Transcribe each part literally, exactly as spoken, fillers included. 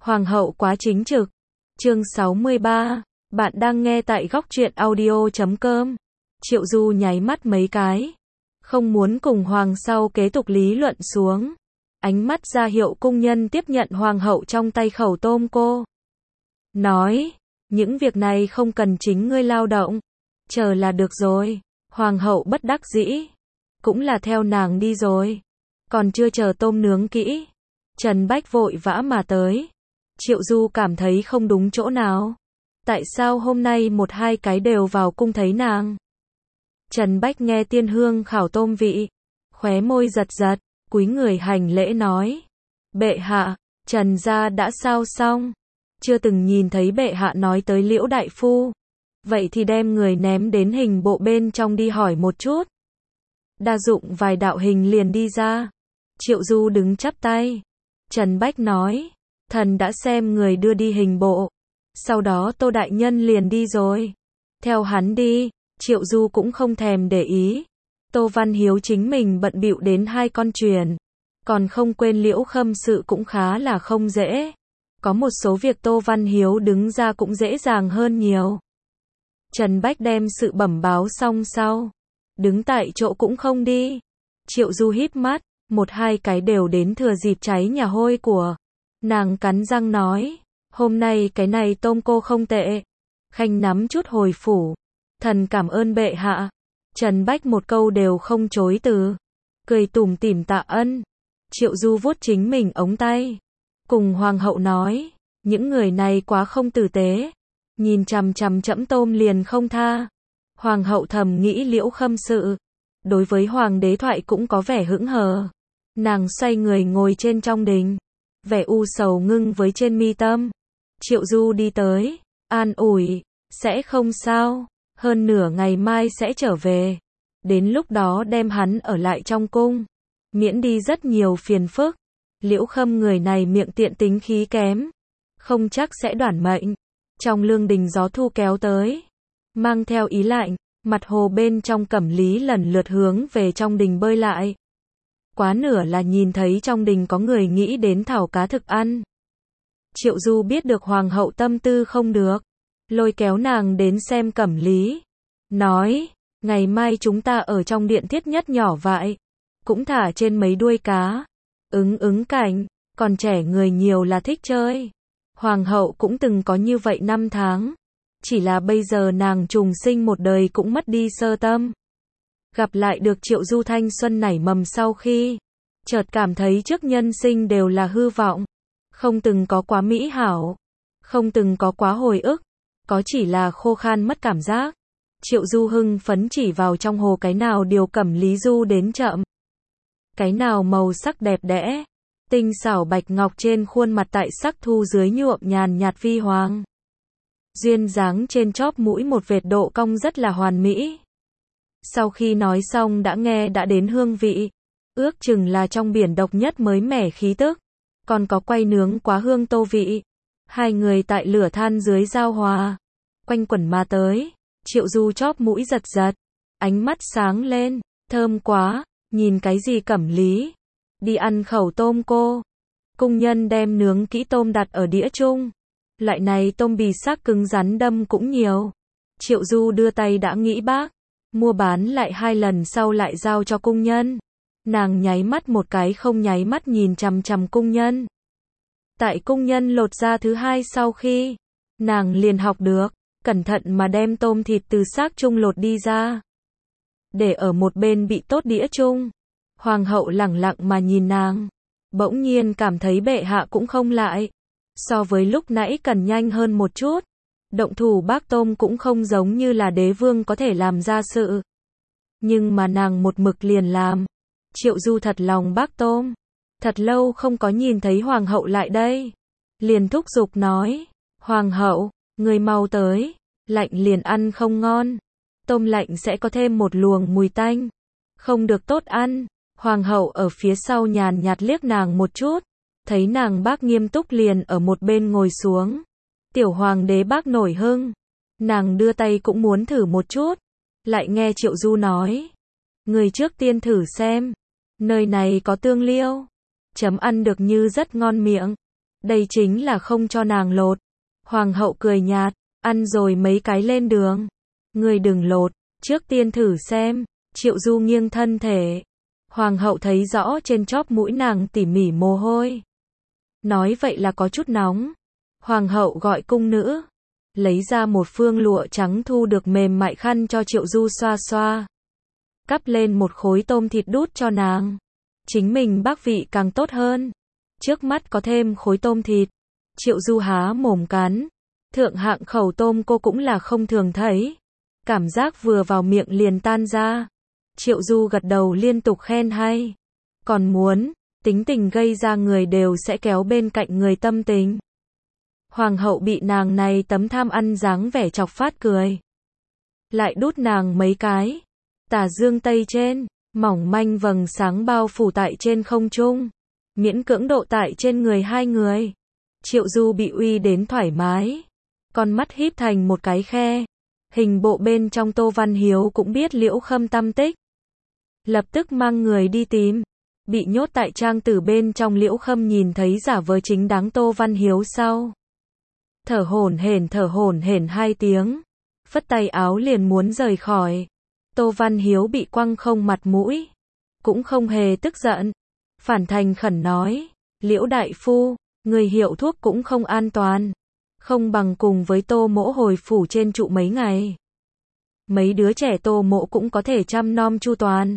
Hoàng hậu quá chính trực. Chương sáu mươi ba. Bạn đang nghe tại góc truyện audio chấm com. Triệu Du nháy mắt mấy cái. Không muốn cùng hoàng sau kế tục lý luận xuống. Ánh mắt ra hiệu cung nhân tiếp nhận hoàng hậu trong tay khẩu tôm cô. Nói, những việc này không cần chính ngươi lao động. Chờ là được rồi. Hoàng hậu bất đắc dĩ. Cũng là theo nàng đi rồi. Còn chưa chờ tôm nướng kỹ. Trần Bách vội vã mà tới. Triệu Du cảm thấy không đúng chỗ nào. Tại sao hôm nay một hai cái đều vào cung thấy nàng? Trần Bách nghe Tiên Hương khảo tôm vị. Khóe môi giật giật, cúi người hành lễ nói. Bệ hạ, Trần gia đã sao xong? Chưa từng nhìn thấy bệ hạ nói tới Liễu đại phu. Vậy thì đem người ném đến hình bộ bên trong đi hỏi một chút. Đa dụng vài đạo hình liền đi ra. Triệu Du đứng chắp tay. Trần Bách nói. Thần đã xem người đưa đi hình bộ. Sau đó Tô Đại Nhân liền đi rồi. Theo hắn đi. Triệu Du cũng không thèm để ý. Tô Văn Hiếu chính mình bận bịu đến hai con truyền. Còn không quên Liễu Khâm sự cũng khá là không dễ. Có một số việc Tô Văn Hiếu đứng ra cũng dễ dàng hơn nhiều. Trần Bách đem sự bẩm báo xong sau. Đứng tại chỗ cũng không đi. Triệu Du híp mắt. Một hai cái đều đến thừa dịp cháy nhà hôi của. Nàng cắn răng nói. Hôm nay cái này tôm cô không tệ. Khanh nắm chút hồi phủ. Thần cảm ơn bệ hạ. Trần Bách một câu đều không chối từ. Cười tủm tỉm tạ ân. Triệu Du vuốt chính mình ống tay. Cùng hoàng hậu nói. Những người này quá không tử tế. Nhìn chằm chằm trẫm tôm liền không tha. Hoàng hậu thầm nghĩ Liễu Khâm sự. Đối với hoàng đế thoại cũng có vẻ hững hờ. Nàng xoay người ngồi trên trong đình. Vẻ u sầu ngưng với trên mi tâm. Triệu Du đi tới. An ủi. Sẽ không sao. Hơn nửa ngày mai sẽ trở về. Đến lúc đó đem hắn ở lại trong cung. Miễn đi rất nhiều phiền phức. Liễu Khâm người này miệng tiện tính khí kém. Không chắc sẽ đoản mệnh. Trong lương đình gió thu kéo tới. Mang theo ý lạnh. Mặt hồ bên trong Cẩm Lý lần lượt hướng về trong đình bơi lại. Quá nửa là nhìn thấy trong đình có người nghĩ đến thảo cá thực ăn. Triệu Du biết được hoàng hậu tâm tư không được. Lôi kéo nàng đến xem Cẩm Lý. Nói, ngày mai chúng ta ở trong điện thiết nhất nhỏ vại. Cũng thả trên mấy đuôi cá. Ứng ứng cảnh, còn trẻ người nhiều là thích chơi. Hoàng hậu cũng từng có như vậy năm tháng. Chỉ là bây giờ nàng trùng sinh một đời cũng mất đi sơ tâm. Gặp lại được Triệu Du thanh xuân nảy mầm sau khi. Chợt cảm thấy trước nhân sinh đều là hư vọng. Không từng có quá mỹ hảo. Không từng có quá hồi ức. Có chỉ là khô khan mất cảm giác. Triệu Du hưng phấn chỉ vào trong hồ cái nào điều Cẩm Lý Du đến chậm. Cái nào màu sắc đẹp đẽ. Tinh xảo bạch ngọc trên khuôn mặt tại sắc thu dưới nhuộm nhàn nhạt vi hoàng. Duyên dáng trên chóp mũi một vệt độ cong rất là hoàn mỹ. Sau khi nói xong đã nghe đã đến hương vị. Ước chừng là trong biển độc nhất mới mẻ khí tức. Còn có quay nướng quá hương tô vị. Hai người tại lửa than dưới giao hòa. Quanh quẩn mà tới. Triệu Du chóp mũi giật giật. Ánh mắt sáng lên. Thơm quá. Nhìn cái gì Cẩm Lý. Đi ăn khẩu tôm cô. Cung nhân đem nướng kỹ tôm đặt ở đĩa chung. Loại này tôm bì xác cứng rắn đâm cũng nhiều. Triệu Du đưa tay đã nghĩ bác. Mua bán lại hai lần sau lại giao cho cung nhân. Nàng nháy mắt một cái không nháy mắt nhìn chằm chằm cung nhân. Tại cung nhân lột ra thứ hai sau khi. Nàng liền học được. Cẩn thận mà đem tôm thịt từ xác chung lột đi ra. Để ở một bên bị tốt đĩa chung. Hoàng hậu lẳng lặng mà nhìn nàng. Bỗng nhiên cảm thấy bệ hạ cũng không lại. So với lúc nãy cần nhanh hơn một chút. Động thủ bác tôm cũng không giống như là đế vương có thể làm ra sự. Nhưng mà nàng một mực liền làm. Triệu Du thật lòng bác tôm. Thật lâu không có nhìn thấy hoàng hậu lại đây. Liền thúc giục nói. Hoàng hậu, người mau tới. Lạnh liền ăn không ngon. Tôm lạnh sẽ có thêm một luồng mùi tanh. Không được tốt ăn. Hoàng hậu ở phía sau nhàn nhạt liếc nàng một chút. Thấy nàng bác nghiêm túc liền ở một bên ngồi xuống. Tiểu hoàng đế bác nổi hưng. Nàng đưa tay cũng muốn thử một chút. Lại nghe Triệu Du nói. Người trước tiên thử xem. Nơi này có tương liêu. Chấm ăn được như rất ngon miệng. Đây chính là không cho nàng lột. Hoàng hậu cười nhạt, ăn rồi mấy cái lên đường. Ngươi đừng lột, trước tiên thử xem. Triệu Du nghiêng thân thể. Hoàng hậu thấy rõ trên chóp mũi nàng tỉ mỉ mồ hôi. Nói vậy là có chút nóng. Hoàng hậu gọi cung nữ. Lấy ra một phương lụa trắng thu được mềm mại khăn cho Triệu Du xoa xoa. Cắp lên một khối tôm thịt đút cho nàng. Chính mình bác vị càng tốt hơn. Trước mắt có thêm khối tôm thịt. Triệu Du há mồm cắn. Thượng hạng khẩu tôm cô cũng là không thường thấy. Cảm giác vừa vào miệng liền tan ra. Triệu Du gật đầu liên tục khen hay. Còn muốn, tính tình gây ra người đều sẽ kéo bên cạnh người tâm tình. Hoàng hậu bị nàng này tấm tham ăn dáng vẻ chọc phát cười. Lại đút nàng mấy cái. Tà dương tây trên, mỏng manh vầng sáng bao phủ tại trên không trung. Miễn cưỡng độ tại trên người hai người. Triệu Du bị uy đến thoải mái. Con mắt híp thành một cái khe. Hình bộ bên trong Tô Văn Hiếu cũng biết Liễu Khâm tâm tích. Lập tức mang người đi tìm. Bị nhốt tại trang tử bên trong Liễu Khâm nhìn thấy giả vờ chính đáng Tô Văn Hiếu sau. Thở hổn hển thở hổn hển hai tiếng. Phất tay áo liền muốn rời khỏi. Tô Văn Hiếu bị quăng không mặt mũi. Cũng không hề tức giận. Phản thành khẩn nói. Liễu đại phu, người hiệu thuốc cũng không an toàn. Không bằng cùng với Tô mỗ hồi phủ trên trụ mấy ngày. Mấy đứa trẻ Tô mỗ cũng có thể chăm nom chu toàn.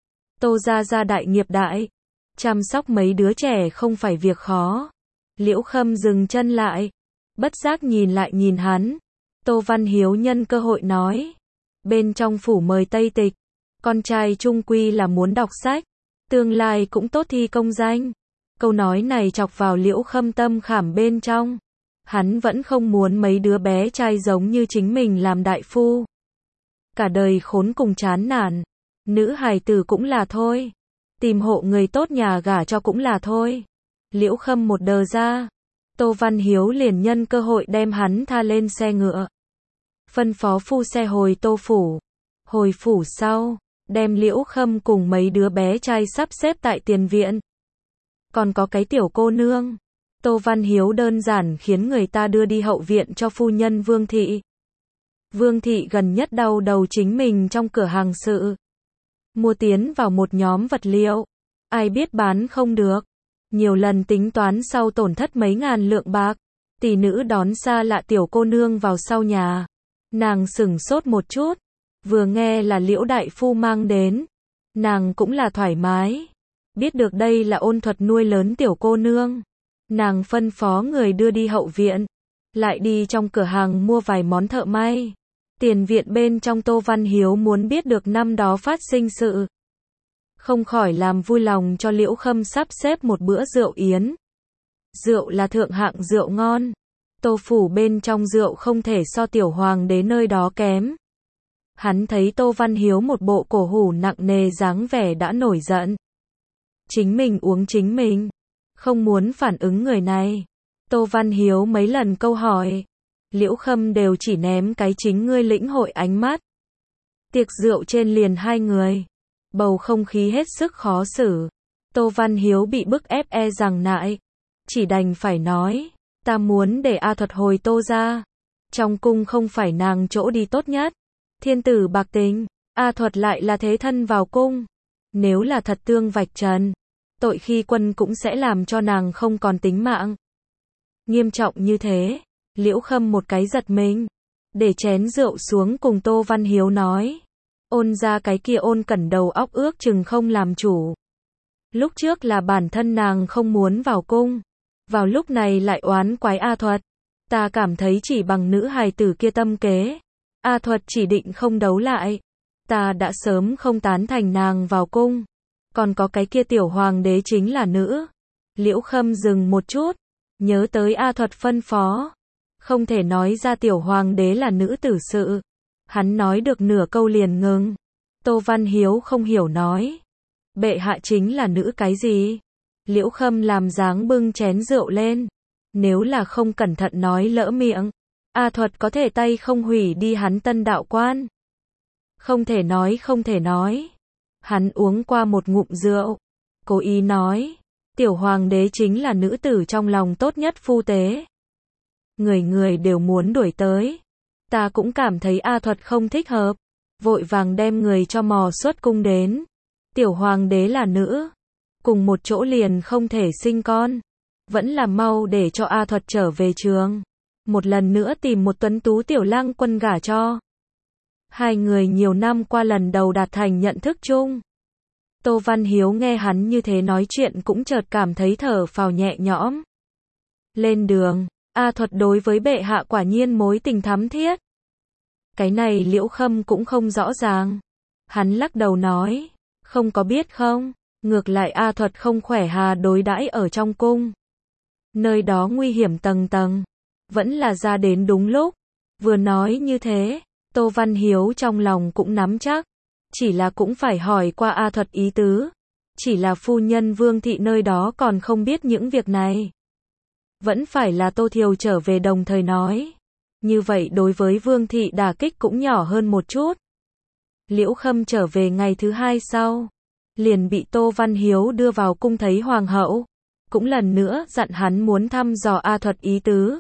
Tô gia gia đại nghiệp đại. Chăm sóc mấy đứa trẻ không phải việc khó. Liễu Khâm dừng chân lại. Bất giác nhìn lại nhìn hắn. Tô Văn Hiếu nhân cơ hội nói. Bên trong phủ mời Tây Tịch. Con trai trung quy là muốn đọc sách. Tương lai cũng tốt thi công danh. Câu nói này chọc vào Liễu Khâm tâm khảm bên trong. Hắn vẫn không muốn mấy đứa bé trai giống như chính mình làm đại phu. Cả đời khốn cùng chán nản. Nữ hài tử cũng là thôi. Tìm hộ người tốt nhà gả cho cũng là thôi. Liễu Khâm một đờ ra. Tô Văn Hiếu liền nhân cơ hội đem hắn tha lên xe ngựa. Phân phó phu xe hồi Tô phủ. Hồi phủ sau, đem Liễu Khâm cùng mấy đứa bé trai sắp xếp tại tiền viện. Còn có cái tiểu cô nương. Tô Văn Hiếu đơn giản khiến người ta đưa đi hậu viện cho phu nhân Vương Thị. Vương Thị gần nhất đau đầu chính mình trong cửa hàng sự. Mua tiến vào một nhóm vật liệu. Ai biết bán không được. Nhiều lần tính toán sau tổn thất mấy ngàn lượng bạc. Tỷ nữ đón xa lạ tiểu cô nương vào sau nhà. Nàng sửng sốt một chút. Vừa nghe là Liễu đại phu mang đến. Nàng cũng là thoải mái. Biết được đây là ôn thuật nuôi lớn tiểu cô nương. Nàng phân phó người đưa đi hậu viện. Lại đi trong cửa hàng mua vài món thợ may. Tiền viện bên trong Tô Văn Hiếu muốn biết được năm đó phát sinh sự. Không khỏi làm vui lòng cho Liễu Khâm sắp xếp một bữa rượu yến. Rượu là thượng hạng rượu ngon. Tô phủ bên trong rượu không thể so tiểu hoàng đế nơi đó kém. Hắn thấy Tô Văn Hiếu một bộ cổ hủ nặng nề dáng vẻ đã nổi giận. Chính mình uống chính mình. Không muốn phản ứng người này. Tô Văn Hiếu mấy lần câu hỏi. Liễu Khâm đều chỉ ném cái chính ngươi lĩnh hội ánh mắt. Tiệc rượu trên liền hai người. Bầu không khí hết sức khó xử. Tô Văn Hiếu bị bức ép e rằng nại. Chỉ đành phải nói. Ta muốn để A Thuật hồi Tô ra. Trong cung không phải nàng chỗ đi tốt nhất. Thiên tử bạc tính. A Thuật lại là thế thân vào cung. Nếu là thật tương vạch trần. Tội khi quân cũng sẽ làm cho nàng không còn tính mạng. Nghiêm trọng như thế. Liễu Khâm một cái giật mình. Để chén rượu xuống cùng Tô Văn Hiếu nói. Ôn ra cái kia ôn cẩn đầu óc ước chừng không làm chủ. Lúc trước là bản thân nàng không muốn vào cung. Vào lúc này lại oán quái A Thuật. Ta cảm thấy chỉ bằng nữ hài tử kia tâm kế. A Thuật chỉ định không đấu lại. Ta đã sớm không tán thành nàng vào cung. Còn có cái kia tiểu hoàng đế chính là nữ. Liễu Khâm dừng một chút. Nhớ tới A Thuật phân phó. Không thể nói ra tiểu hoàng đế là nữ tử sự. Hắn nói được nửa câu liền ngừng. Tô Văn Hiếu không hiểu nói. Bệ hạ chính là nữ cái gì? Liễu Khâm làm dáng bưng chén rượu lên. Nếu là không cẩn thận nói lỡ miệng. A Thuật có thể tay không hủy đi hắn tân đạo quan. Không thể nói không thể nói. Hắn uống qua một ngụm rượu. Cố ý nói. Tiểu hoàng đế chính là nữ tử trong lòng tốt nhất phu tế. Người người đều muốn đuổi tới. Ta cũng cảm thấy A Thuật không thích hợp. Vội vàng đem người cho mò xuất cung đến. Tiểu hoàng đế là nữ. Cùng một chỗ liền không thể sinh con. Vẫn là mau để cho A Thuật trở về trường. Một lần nữa tìm một tuấn tú tiểu lang quân gả cho. Hai người nhiều năm qua lần đầu đạt thành nhận thức chung. Tô Văn Hiếu nghe hắn như thế nói chuyện cũng chợt cảm thấy thở phào nhẹ nhõm. Lên đường, A Thuật đối với bệ hạ quả nhiên mối tình thắm thiết. Cái này Liễu Khâm cũng không rõ ràng. Hắn lắc đầu nói, không có biết không, ngược lại A Thuật không khỏe hà đối đãi ở trong cung. Nơi đó nguy hiểm tầng tầng, vẫn là ra đến đúng lúc. Vừa nói như thế, Tô Văn Hiếu trong lòng cũng nắm chắc. Chỉ là cũng phải hỏi qua A Thuật ý tứ. Chỉ là phu nhân Vương Thị nơi đó còn không biết những việc này. Vẫn phải là Tô Thiều trở về đồng thời nói. Như vậy đối với Vương Thị đả kích cũng nhỏ hơn một chút. Liễu Khâm trở về ngày thứ hai sau. Liền bị Tô Văn Hiếu đưa vào cung thấy Hoàng hậu. Cũng lần nữa dặn hắn muốn thăm dò A Thuật ý tứ.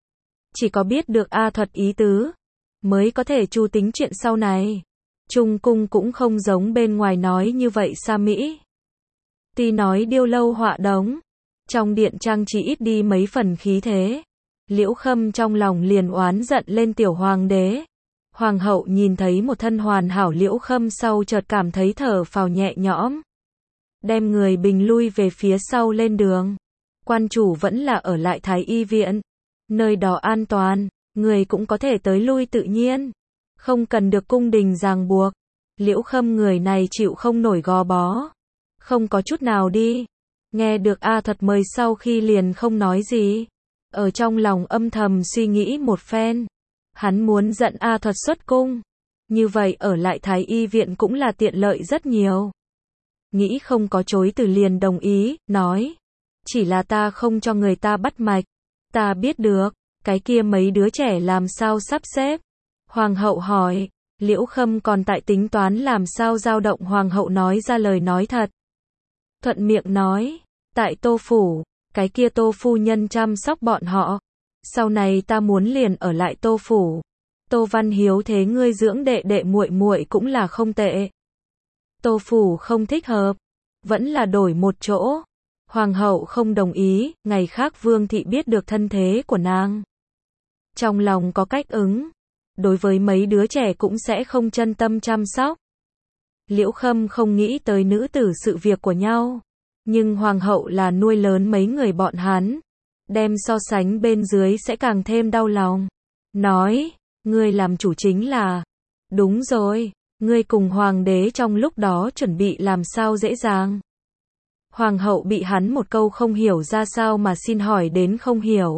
Chỉ có biết được A Thuật ý tứ. Mới có thể chu tính chuyện sau này. Trung cung cũng không giống bên ngoài nói như vậy xa mỹ. Tuy nói điêu lâu họa đống. Trong điện trang trí ít đi mấy phần khí thế. Liễu Khâm trong lòng liền oán giận lên tiểu hoàng đế. Hoàng hậu nhìn thấy một thân hoàn hảo Liễu Khâm sau chợt cảm thấy thở phào nhẹ nhõm. Đem người bình lui về phía sau lên đường. Quan chủ vẫn là ở lại Thái Y viện. Nơi đó an toàn, người cũng có thể tới lui tự nhiên. Không cần được cung đình ràng buộc. Liễu Khâm người này chịu không nổi gò bó. Không có chút nào đi. Nghe được A Thuật mời sau khi liền không nói gì. Ở trong lòng âm thầm suy nghĩ một phen. Hắn muốn dẫn A Thuật xuất cung. Như vậy ở lại Thái Y viện cũng là tiện lợi rất nhiều. Nghĩ không có chối từ liền đồng ý, nói. Chỉ là ta không cho người ta bắt mạch. Ta biết được, cái kia mấy đứa trẻ làm sao sắp xếp. Hoàng hậu hỏi, Liễu Khâm còn tại tính toán làm sao dao động hoàng hậu nói ra lời nói thật. Thuận miệng nói, tại Tô phủ, cái kia Tô phu nhân chăm sóc bọn họ. Sau này ta muốn liền ở lại Tô phủ. Tô Văn Hiếu thế ngươi dưỡng đệ đệ muội muội cũng là không tệ. Tô phủ không thích hợp, vẫn là đổi một chỗ. Hoàng hậu không đồng ý, ngày khác Vương Thị biết được thân thế của nàng. Trong lòng có cách ứng. Đối với mấy đứa trẻ cũng sẽ không chân tâm chăm sóc. Liễu Khâm không nghĩ tới nữ tử sự việc của nhau. Nhưng hoàng hậu là nuôi lớn mấy người bọn hắn. Đem so sánh bên dưới sẽ càng thêm đau lòng. Nói, ngươi làm chủ chính là. Đúng rồi, ngươi cùng hoàng đế trong lúc đó chuẩn bị làm sao dễ dàng. Hoàng hậu bị hắn một câu không hiểu ra sao mà xin hỏi đến không hiểu.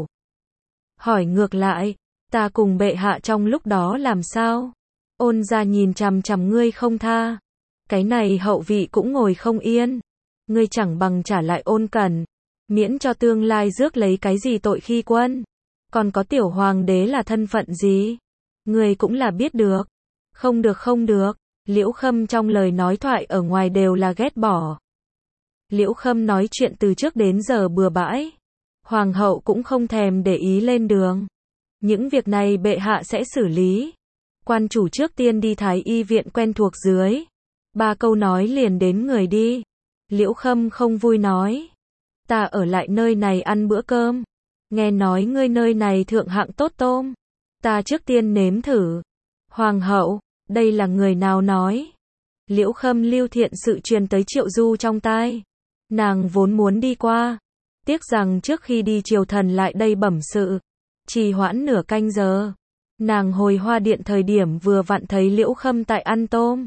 Hỏi ngược lại. Ta cùng bệ hạ trong lúc đó làm sao? Ôn gia nhìn chằm chằm ngươi không tha. Cái này hậu vị cũng ngồi không yên. Ngươi chẳng bằng trả lại Ôn Cẩn. Miễn cho tương lai rước lấy cái gì tội khi quân. Còn có tiểu hoàng đế là thân phận gì? Ngươi cũng là biết được. Không được không được. Liễu Khâm trong lời nói thoại ở ngoài đều là ghét bỏ. Liễu Khâm nói chuyện từ trước đến giờ bừa bãi. Hoàng hậu cũng không thèm để ý lên đường. Những việc này bệ hạ sẽ xử lý. Quan chủ trước tiên đi Thái Y viện quen thuộc dưới. Ba câu nói liền đến người đi. Liễu Khâm không vui nói. Ta ở lại nơi này ăn bữa cơm. Nghe nói ngươi nơi này thượng hạng tốt tôm. Ta trước tiên nếm thử. Hoàng hậu, đây là người nào nói? Liễu Khâm lưu thiện sự truyền tới Triệu Du trong tai. Nàng vốn muốn đi qua. Tiếc rằng trước khi đi triều thần lại đây bẩm sự. Trì hoãn nửa canh giờ. Nàng hồi Hoa Điện thời điểm vừa vặn thấy Liễu Khâm tại ăn tôm.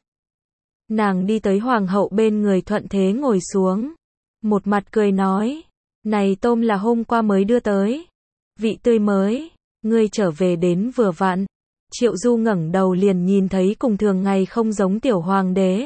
Nàng đi tới hoàng hậu bên người thuận thế ngồi xuống. Một mặt cười nói. Này tôm là hôm qua mới đưa tới. Vị tươi mới. Ngươi trở về đến vừa vặn. Triệu Du ngẩng đầu liền nhìn thấy cùng thường ngày không giống tiểu hoàng đế.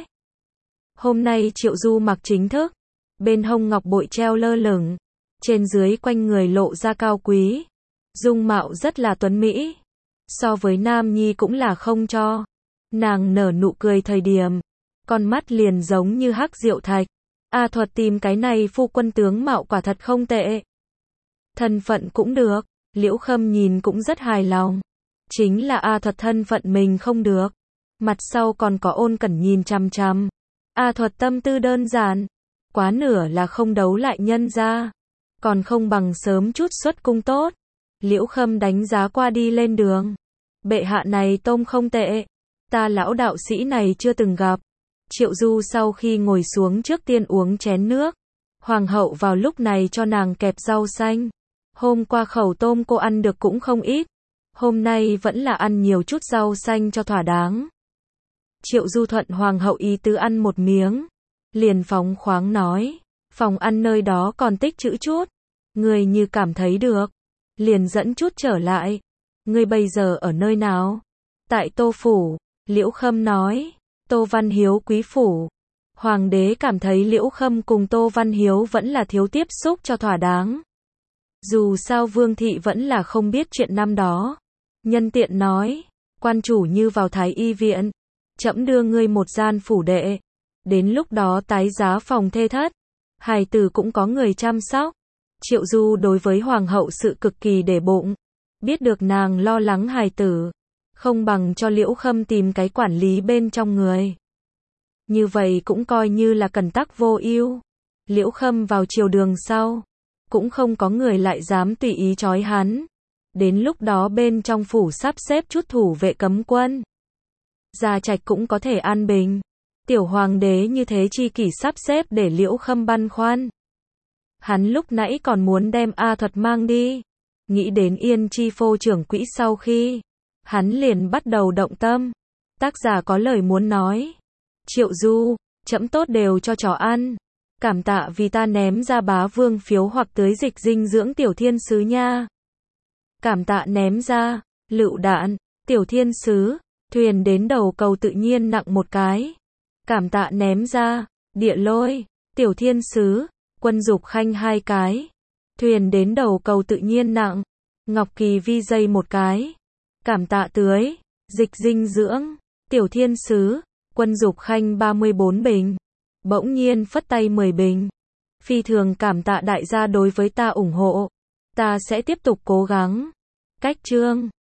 Hôm nay Triệu Du mặc chính thức. Bên hông ngọc bội treo lơ lửng. Trên dưới quanh người lộ ra cao quý. Dung mạo rất là tuấn mỹ. So với Nam Nhi cũng là không cho. Nàng nở nụ cười thời điểm. Con mắt liền giống như hắc diệu thạch. A Thuật tìm cái này phu quân tướng mạo quả thật không tệ. Thân phận cũng được, Liễu Khâm nhìn cũng rất hài lòng. Chính là A Thuật thân phận mình không được. Mặt sau còn có Ôn Cẩn nhìn chằm chằm. A Thuật tâm tư đơn giản, quá nửa là không đấu lại nhân ra. Còn không bằng sớm chút xuất cung tốt. Liễu Khâm đánh giá qua đi lên đường. Bệ hạ này tôm không tệ. Ta lão đạo sĩ này chưa từng gặp. Triệu Du sau khi ngồi xuống trước tiên uống chén nước. Hoàng hậu vào lúc này cho nàng kẹp rau xanh. Hôm qua khẩu tôm cô ăn được cũng không ít. Hôm nay vẫn là ăn nhiều chút rau xanh cho thỏa đáng. Triệu Du thuận hoàng hậu ý tứ ăn một miếng. Liền phóng khoáng nói. Phòng ăn nơi đó còn tích trữ chút. Người như cảm thấy được. Liền dẫn chút trở lại. Người bây giờ ở nơi nào? Tại Tô Phủ. Liễu Khâm nói. Tô Văn Hiếu quý phủ. Hoàng đế cảm thấy Liễu Khâm cùng Tô Văn Hiếu vẫn là thiếu tiếp xúc cho thỏa đáng. Dù sao Vương thị vẫn là không biết chuyện năm đó. Nhân tiện nói. Quan chủ như vào Thái Y viện. Trẫm đưa ngươi một gian phủ đệ. Đến lúc đó tái giá phòng thê thất. Hài tử cũng có người chăm sóc. Triệu Du đối với hoàng hậu sự cực kỳ để bụng. Biết được nàng lo lắng hài tử. Không bằng cho Liễu Khâm tìm cái quản lý bên trong người. Như vậy cũng coi như là cẩn tắc vô ưu. Liễu Khâm vào triều đường sau. Cũng không có người lại dám tùy ý trói hắn. Đến lúc đó bên trong phủ sắp xếp chút thủ vệ cấm quân. Gia trạch cũng có thể an bình. Tiểu hoàng đế như thế chi kỷ sắp xếp để Liễu Khâm băn khoăn. Hắn lúc nãy còn muốn đem A Thuật mang đi. Nghĩ đến Yên Chi phô trưởng quỹ sau khi. Hắn liền bắt đầu động tâm. Tác giả có lời muốn nói. Triệu Du, trẫm tốt đều cho chó ăn. Cảm tạ vì ta ném ra bá vương phiếu hoặc tưới dịch dinh dưỡng tiểu thiên sứ nha. Cảm tạ ném ra, lựu đạn, tiểu thiên sứ, thuyền đến đầu cầu tự nhiên nặng một cái. Cảm tạ ném ra, địa lôi, tiểu thiên sứ, quân dục khanh hai cái. Thuyền đến đầu cầu tự nhiên nặng, ngọc kỳ vi dây một cái. Cảm tạ tưới, dịch dinh dưỡng, tiểu thiên sứ, quân dục khanh ba mươi bốn bình. Bỗng nhiên phất tay mười bình. Phi thường cảm tạ đại gia đối với ta ủng hộ. Ta sẽ tiếp tục cố gắng. Cách chương